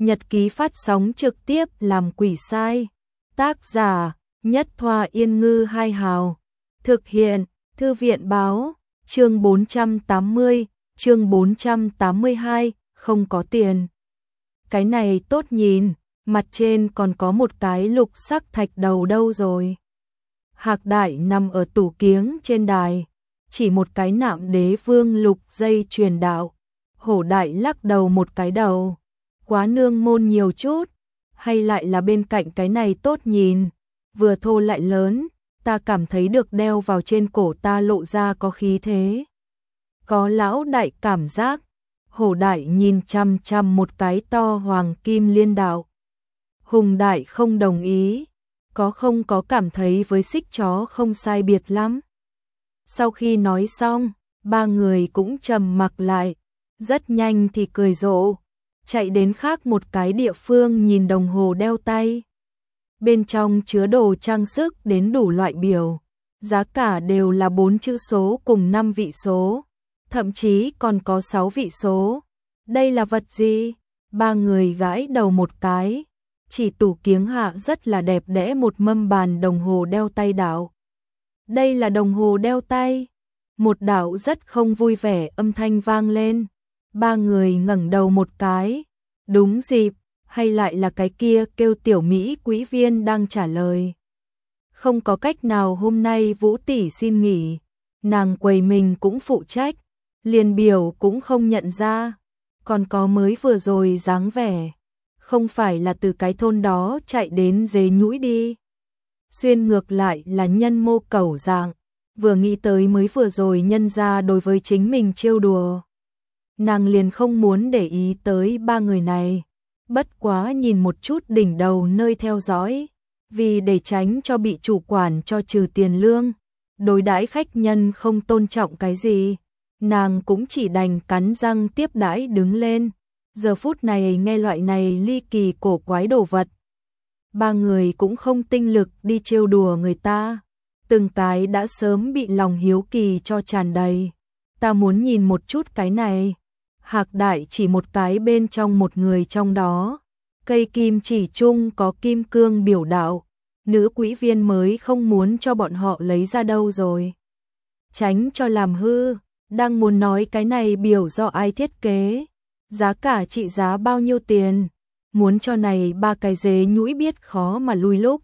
nhật ký phát sóng trực tiếp làm quỷ sai. Tác giả Nhất Thoa Yên Ngư Hai Hào. Thực hiện Thư viện Báo. Chương 480, chương 482, không có tiền. Cái này tốt nhìn, mặt trên còn có một cái lục sắc thạch đầu đâu rồi. Hạc Đại nằm ở tủ kiếng trên đài, chỉ một cái nạm đế vương lục dây truyền đạo. Hổ Đại lắc đầu một cái đầu, quá nương môn nhiều chút, hay lại là bên cạnh cái này tốt nhìn, vừa thô lại lớn, ta cảm thấy được đeo vào trên cổ ta lộ ra có khí thế. Có Lão Đại cảm giác. Hổ Đại nhìn chăm chăm một cái to hoàng kim liên đạo. Hùng Đại không đồng ý, không có cảm thấy với xích chó không sai biệt lắm. Sau khi nói xong, ba người cũng trầm mặc lại, rất nhanh thì cười rộ, chạy đến khác một cái địa phương nhìn đồng hồ đeo tay. Bên trong chứa đồ trang sức đến đủ loại biểu, giá cả đều là 4 chữ số cùng 5 vị số, thậm chí còn có 6 vị số. Đây là vật gì? Ba người gãi đầu một cái, chỉ tủ kiếng hạ rất là đẹp đẽ một mâm bàn đồng hồ đeo tay đạo. Đây là đồng hồ đeo tay. Một đạo rất không vui vẻ âm thanh vang lên. Ba người ngẩng đầu một cái. Đúng dịp, hay lại là cái kia kêu tiểu Mỹ quý viên đang trả lời. Không có cách nào hôm nay Vũ tỷ xin nghỉ, nàng quầy mình cũng phụ trách, liền biểu cũng không nhận ra, còn có mới vừa rồi dáng vẻ, không phải là từ cái thôn đó chạy đến Dế Nhũi đi. Xuyên ngược lại là nhân mô cẩu dạng, vừa nghĩ tới mới vừa rồi nhân ra đối với chính mình trêu đùa. Nàng liền không muốn để ý tới ba người này, bất quá nhìn một chút đỉnh đầu nơi theo dõi, vì để tránh cho bị chủ quản cho trừ tiền lương, đối đãi khách nhân không tôn trọng cái gì, nàng cũng chỉ đành cắn răng tiếp đãi đứng lên. Giờ phút này nghe loại này ly kỳ cổ quái đồ vật, ba người cũng không tinh lực đi trêu đùa người ta, từng cái đã sớm bị lòng hiếu kỳ cho tràn đầy. Ta muốn nhìn một chút cái này. Hạc Đại chỉ một cái bên trong một người trong đó, cây kim chỉ chung có kim cương biểu đạo, nữ quỹ viên mới không muốn cho bọn họ lấy ra đâu rồi. Tránh cho làm hư, đang muốn nói cái này biểu do ai thiết kế, giá cả trị giá bao nhiêu tiền, muốn cho này ba cái Dế Nhũi biết khó mà lui lúc.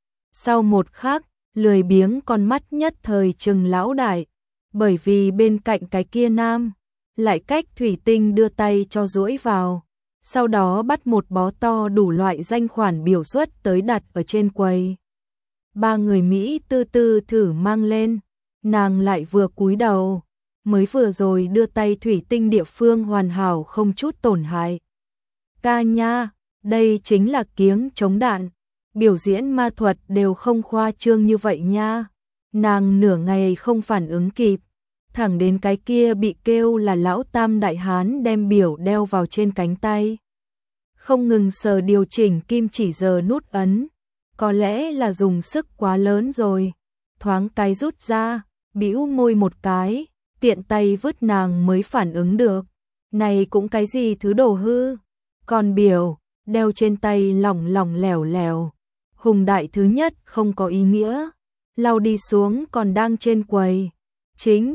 Sau một khắc, lười biếng con mắt nhất thời trừng Lão Đại, bởi vì bên cạnh cái kia nam lại cách thủy tinh đưa tay cho duỗi vào, sau đó bắt một bó to đủ loại danh khoản biểu xuất tới đặt ở trên quầy. Ba người Mỹ từ từ thử mang lên, nàng lại vừa cúi đầu, mới vừa rồi đưa tay thủy tinh địa phương hoàn hảo không chút tổn hại. Ca nha, đây chính là kiếng chống đạn, biểu diễn ma thuật đều không khoa trương như vậy nha. Nàng nửa ngày không phản ứng kịp, thẳng đến cái kia bị kêu là Lão Tam Đại Hán đem biểu đeo vào trên cánh tay. Không ngừng sờ điều chỉnh kim chỉ giờ nút ấn, có lẽ là dùng sức quá lớn rồi, thoáng cái rút ra, bĩu môi một cái, tiện tay vứt nàng mới phản ứng được. Này cũng cái gì thứ đồ hư, còn biểu, đeo trên tay lỏng lỏng lẻo lẻo. Hùng Đại thứ nhất không có ý nghĩa, lau đi xuống còn đang trên quầy. Chính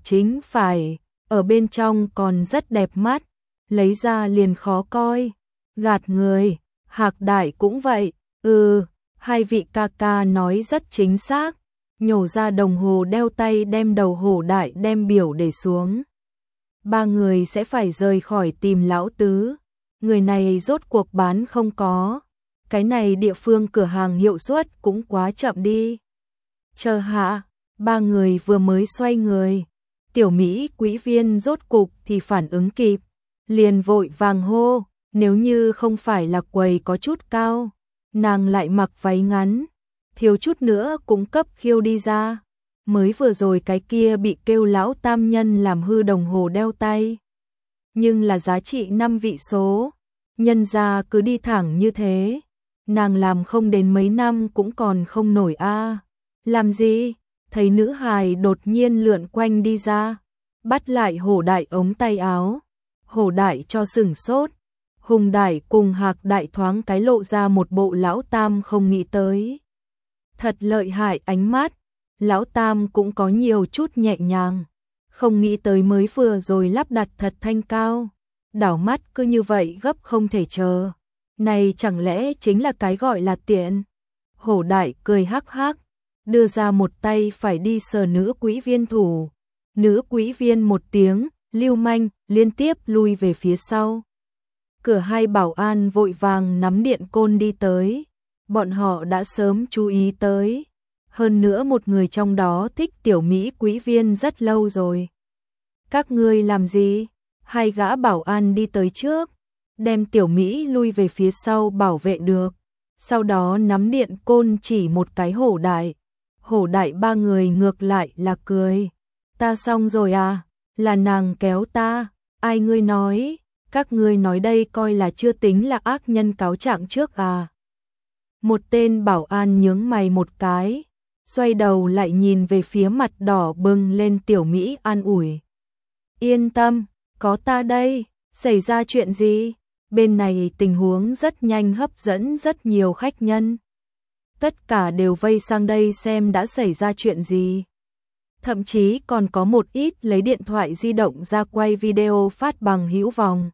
phải, ở bên trong còn rất đẹp mắt, lấy ra liền khó coi, gạt người. Hạc Đại cũng vậy, hai vị ca ca nói rất chính xác, nhổ ra đồng hồ đeo tay đem đầu Hổ Đại đem biểu để xuống. Ba người sẽ phải rời khỏi tìm Lão Tứ, người này rốt cuộc bán không có, cái này địa phương cửa hàng hiệu suất cũng quá chậm đi. Chờ hạ. Ba người vừa mới xoay người, tiểu Mỹ quỹ viên rốt cục thì phản ứng kịp, liền vội vàng hô, nếu như không phải là quầy có chút cao, nàng lại mặc váy ngắn, thiếu chút nữa cũng cấp khiêu đi ra. Mới vừa rồi cái kia bị kêu Lão Tam nhân làm hư đồng hồ đeo tay, nhưng là giá trị 5 vị số, nhân ra cứ đi thẳng như thế, nàng làm không đến mấy năm cũng còn không nổi a. Làm gì? Thấy nữ hài đột nhiên lượn quanh đi ra, bắt lại Hổ Đại ống tay áo. Hổ Đại cho sửng sốt, Hùng Đại cùng Hạc Đại thoáng cái lộ ra một bộ lão tam không nghĩ tới. Thật lợi hại ánh mắt, lão tam cũng có nhiều chút nhẹ nhàng, không nghĩ tới mới vừa rồi lắp đặt thật thanh cao, đảo mắt cứ như vậy gấp không thể chờ. Này chẳng lẽ chính là cái gọi là tiện? Hổ Đại cười hắc hắc, đưa ra một tay phải đi sờ nữ quỹ viên thủ. Nữ quỹ viên một tiếng, lưu manh, liên tiếp lui về phía sau. Cửa hai bảo an vội vàng nắm điện côn đi tới. Bọn họ đã sớm chú ý tới. Hơn nữa một người trong đó thích tiểu Mỹ quỹ viên rất lâu rồi. Các ngươi làm gì? Hai gã bảo an đi tới trước, đem tiểu Mỹ lui về phía sau bảo vệ được. Sau đó nắm điện côn chỉ một cái Hổ Đại. Hổ Đại ba người ngược lại là cười. Ta xong rồi à? Là nàng kéo ta. Ai ngươi nói? Các ngươi nói đây coi là chưa tính là ác nhân cáo trạng trước à? Một tên bảo an nhướng mày một cái, xoay đầu lại nhìn về phía mặt đỏ bừng lên tiểu Mỹ an ủi. Yên tâm, có ta đây, xảy ra chuyện gì? Bên này tình huống rất nhanh hấp dẫn rất nhiều khách nhân. Tất cả đều vây sang đây xem đã xảy ra chuyện gì. Thậm chí còn có một ít lấy điện thoại di động ra quay video phát bằng hữu vòng.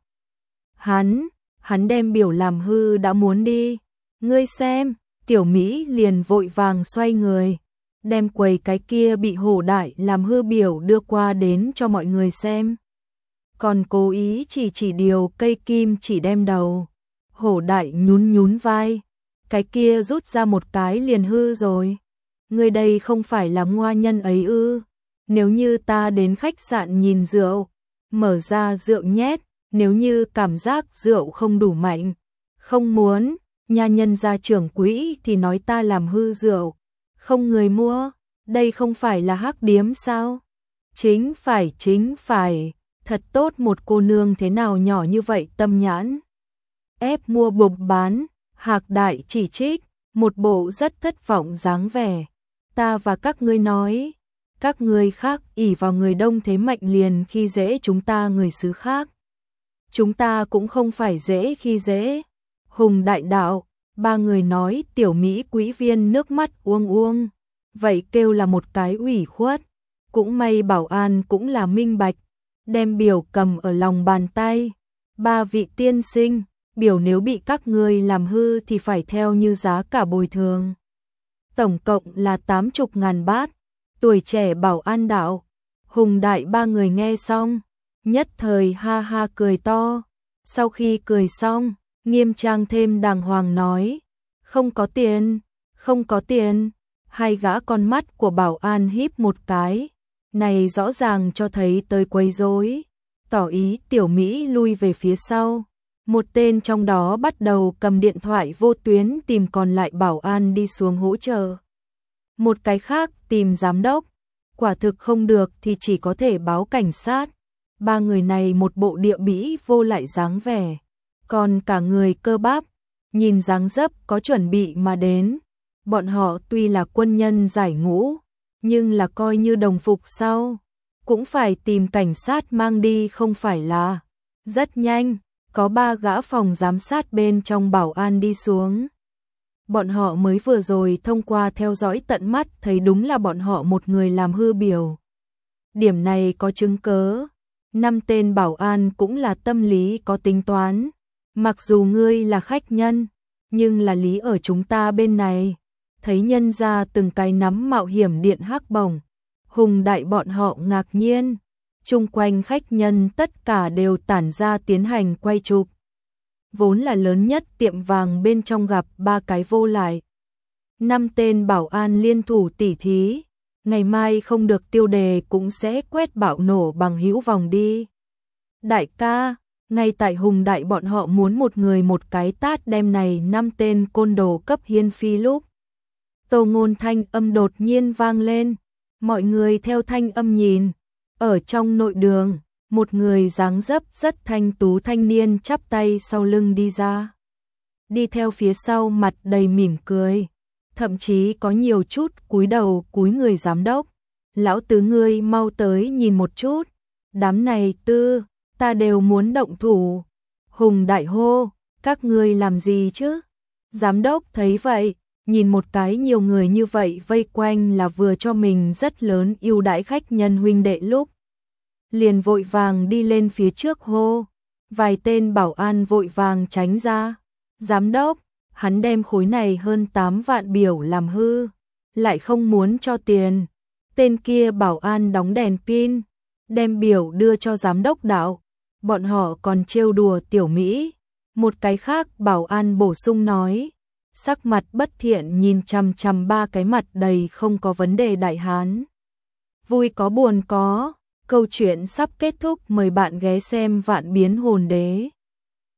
Hắn đem biểu làm hư đã muốn đi. Ngươi xem, tiểu Mỹ liền vội vàng xoay người, đem quầy cái kia bị Hổ Đại làm hư biểu đưa qua đến cho mọi người xem. Còn cố ý chỉ điều cây kim chỉ đem đầu. Hổ Đại nhún vai, cái kia rút ra một cái liền hư rồi. Ngươi đây không phải là ngoa nhân ấy ư? Nếu như ta đến khách sạn nhìn rượu, mở ra rượu nhét, nếu như cảm giác rượu không đủ mạnh, không muốn, nhà nhân gia trưởng quỹ thì nói ta làm hư rượu, không người mua, đây không phải là hắc điếm sao? Chính phải, thật tốt một cô nương thế nào nhỏ như vậy tâm nhãn. Ép mua buộc bán, Hạc Đại chỉ trích, một bộ rất thất vọng dáng vẻ. Ta và các ngươi nói, các ngươi khác ỷ vào người đông thế mạnh liền khi dễ chúng ta người xứ khác. Chúng ta cũng không phải dễ khi dễ. Hùng Đại đạo, ba người nói tiểu Mỹ quý viên nước mắt uông. Vậy kêu là một cái ủy khuất. Cũng may bảo an cũng là minh bạch, đem biểu cầm ở lòng bàn tay. Ba vị tiên sinh, biểu nếu bị các ngươi làm hư thì phải theo như giá cả bồi thường. Tổng cộng là 80.000 bát. Tuổi trẻ bảo an đạo. Hùng Đại ba người nghe xong, nhất thời ha ha cười to. Sau khi cười xong, nghiêm trang thêm đàng hoàng nói, không có tiền. Hai gã con mắt của bảo an híp một cái, này rõ ràng cho thấy tới quấy rối, tỏ ý tiểu Mỹ lui về phía sau. Một tên trong đó bắt đầu cầm điện thoại vô tuyến tìm còn lại bảo an đi xuống hỗ trợ. Một cái khác tìm giám đốc, quả thực không được thì chỉ có thể báo cảnh sát. Ba người này một bộ địa bĩ vô lại dáng vẻ, còn cả người cơ bắp, nhìn dáng dấp có chuẩn bị mà đến. Bọn họ tuy là quân nhân giải ngũ, nhưng là coi như đồng phục sau, cũng phải tìm cảnh sát mang đi không phải là. Rất nhanh, có ba gã phòng giám sát bên trong bảo an đi xuống. Bọn họ mới vừa rồi thông qua theo dõi tận mắt thấy đúng là bọn họ một người làm hư biểu. Điểm này có chứng cớ. 5 tên bảo an cũng là tâm lý có tính toán. Mặc dù ngươi là khách nhân, nhưng là lý ở chúng ta bên này. Thấy nhân ra từng cái nắm mạo hiểm điện hắc bổng. Hùng Đại bọn họ ngạc nhiên. Chung quanh khách nhân tất cả đều tản ra tiến hành quay chụp. Vốn là lớn nhất tiệm vàng bên trong gặp ba cái vô lại. 5 tên bảo an liên thủ tỉ thí. Ngày mai không được tiêu đề cũng sẽ quét bạo nổ bằng hữu vòng đi. Đại ca, ngay tại Hùng Đại bọn họ muốn một người một cái tát đem này 5 tên côn đồ cấp hiên phi lúc. Tô Ngôn thanh âm đột nhiên vang lên. Mọi người theo thanh âm nhìn. Ở trong nội đường, một người dáng dấp rất thanh tú thanh niên chắp tay sau lưng đi ra. Đi theo phía sau mặt đầy mỉm cười. Thậm chí có nhiều chút cúi đầu cúi người giám đốc. Lão tứ ngươi mau tới nhìn một chút. Đám này ta đều muốn động thủ. Hùng đại hô, các ngươi làm gì chứ? Giám đốc thấy vậy, nhìn một cái nhiều người như vậy vây quanh là vừa cho mình rất lớn ưu đãi khách nhân huynh đệ lúc. Liền vội vàng đi lên phía trước hô, vài tên bảo an vội vàng tránh ra. Giám đốc, hắn đem khối này hơn 8 vạn biểu làm hư, lại không muốn cho tiền. Tên kia bảo an đóng đèn pin, đem biểu đưa cho giám đốc đạo, bọn họ còn trêu đùa tiểu Mỹ. Một cái khác bảo an bổ sung nói, sắc mặt bất thiện nhìn chằm chằm ba cái mặt đầy không có vấn đề đại hán. Vui có buồn có, câu chuyện sắp kết thúc, mời bạn ghé xem Vạn Biến Hồn Đế.